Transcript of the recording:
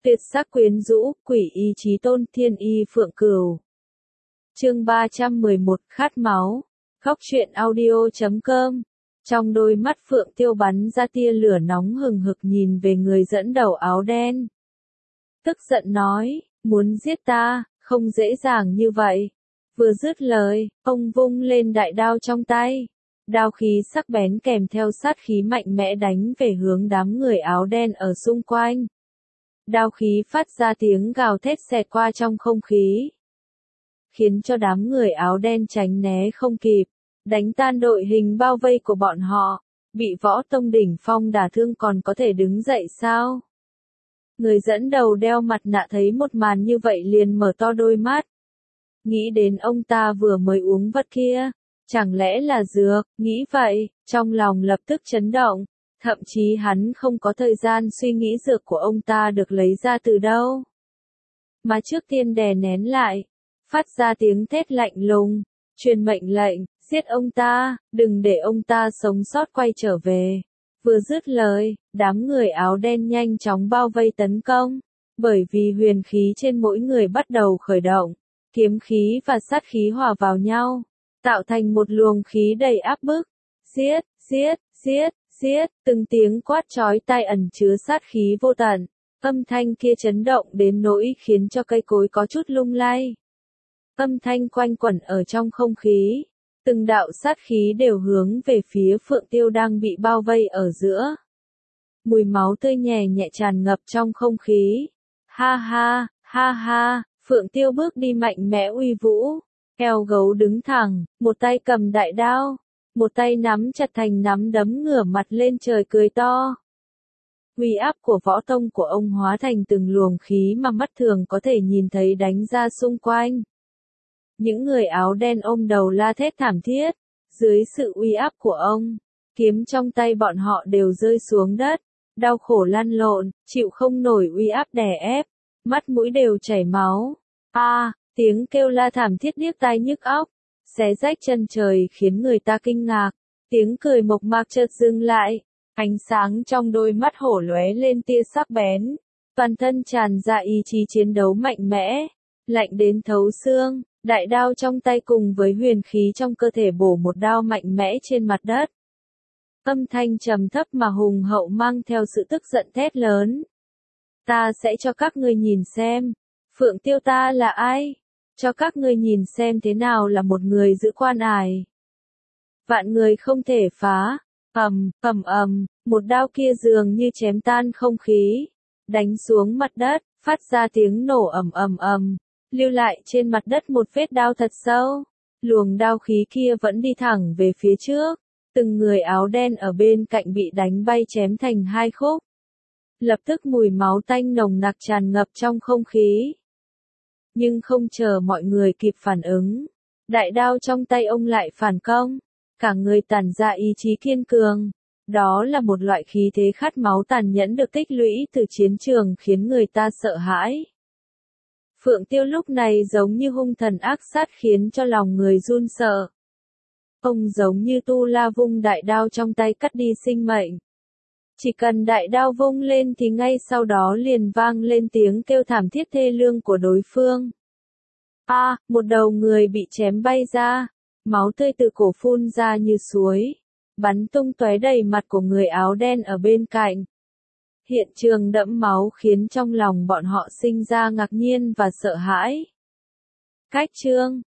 Tuyệt sắc quyến rũ, quỷ y chí tôn, thiên y phượng cửu. Chương 311, khát máu. Khóc truyện audio.com. Trong đôi mắt Phượng Tiêu bắn ra tia lửa nóng hừng hực nhìn về người dẫn đầu áo đen. Tức giận nói, muốn giết ta, không dễ dàng như vậy. Vừa dứt lời, ông vung lên đại đao trong tay. Đao khí sắc bén kèm theo sát khí mạnh mẽ đánh về hướng đám người áo đen ở xung quanh. Đao khí phát ra tiếng gào thét xẹt qua trong không khí, khiến cho đám người áo đen tránh né không kịp, đánh tan đội hình bao vây của bọn họ. Bị võ tông đỉnh phong đả thương còn có thể đứng dậy sao? Người dẫn đầu đeo mặt nạ thấy một màn như vậy liền mở to đôi mắt. Nghĩ đến ông ta vừa mới uống vật kia, chẳng lẽ là dược, nghĩ vậy, trong lòng lập tức chấn động. Thậm chí hắn không có thời gian suy nghĩ dược của ông ta được lấy ra từ đâu. Mà trước tiên đè nén lại, phát ra tiếng thét lạnh lùng, truyền mệnh lệnh, giết ông ta, đừng để ông ta sống sót quay trở về. Vừa dứt lời, đám người áo đen nhanh chóng bao vây tấn công, bởi vì huyền khí trên mỗi người bắt đầu khởi động, kiếm khí và sát khí hòa vào nhau, tạo thành một luồng khí đầy áp bức. Giết, giết, giết, giết, từng tiếng quát chói tai ẩn chứa sát khí vô tận, âm thanh kia chấn động đến nỗi khiến cho cây cối có chút lung lay. Âm thanh quanh quẩn ở trong không khí, từng đạo sát khí đều hướng về phía Phượng Tiêu đang bị bao vây ở giữa. Mùi máu tươi nhẹ nhẹ tràn ngập trong không khí. Ha ha, ha ha, Phượng Tiêu bước đi mạnh mẽ uy vũ, eo gấu đứng thẳng, một tay cầm đại đao, một tay nắm chặt thành nắm đấm ngửa mặt lên trời cười to. Uy áp của võ tông của ông hóa thành từng luồng khí mà mắt thường có thể nhìn thấy đánh ra xung quanh. Những người áo đen ôm đầu la thét thảm thiết, dưới sự uy áp của ông, kiếm trong tay bọn họ đều rơi xuống đất, đau khổ lăn lộn, chịu không nổi uy áp đè ép, mắt mũi đều chảy máu. Tiếng kêu la thảm thiết điếc tai nhức óc, xé rách chân trời khiến người ta kinh ngạc. Tiếng cười mộc mạc chợt dừng lại, ánh sáng trong đôi mắt hổ lóe lên tia sắc bén, toàn thân tràn ra ý chí chiến đấu mạnh mẽ, lạnh đến thấu xương. Đại đao trong tay cùng với huyền khí trong cơ thể bổ một đao mạnh mẽ trên mặt đất. Âm thanh trầm thấp mà hùng hậu mang theo sự tức giận thét lớn. Ta sẽ cho các ngươi nhìn xem, Phượng Tiêu ta là ai? Cho các ngươi nhìn xem thế nào là một người giữ quan ải. Vạn người không thể phá. Một đao kia dường như chém tan không khí, đánh xuống mặt đất, phát ra tiếng nổ ầm, lưu lại trên mặt đất một vết đao thật sâu. Luồng đao khí kia vẫn đi thẳng về phía trước, từng người áo đen ở bên cạnh bị đánh bay chém thành hai khúc. Lập tức mùi máu tanh nồng nặc tràn ngập trong không khí. Nhưng không chờ mọi người kịp phản ứng, đại đao trong tay ông lại phản công, cả người tản ra ý chí kiên cường. Đó là một loại khí thế khát máu tàn nhẫn được tích lũy từ chiến trường khiến người ta sợ hãi. Phượng Tiêu lúc này giống như hung thần ác sát khiến cho lòng người run sợ. Ông giống như tu la vung đại đao trong tay cắt đi sinh mệnh. Chỉ cần đại đao vung lên thì ngay sau đó liền vang lên tiếng kêu thảm thiết thê lương của đối phương. Một đầu người bị chém bay ra, máu tươi từ cổ phun ra như suối, bắn tung tóe đầy mặt của người áo đen ở bên cạnh. Hiện trường đẫm máu khiến trong lòng bọn họ sinh ra ngạc nhiên và sợ hãi. Cách chương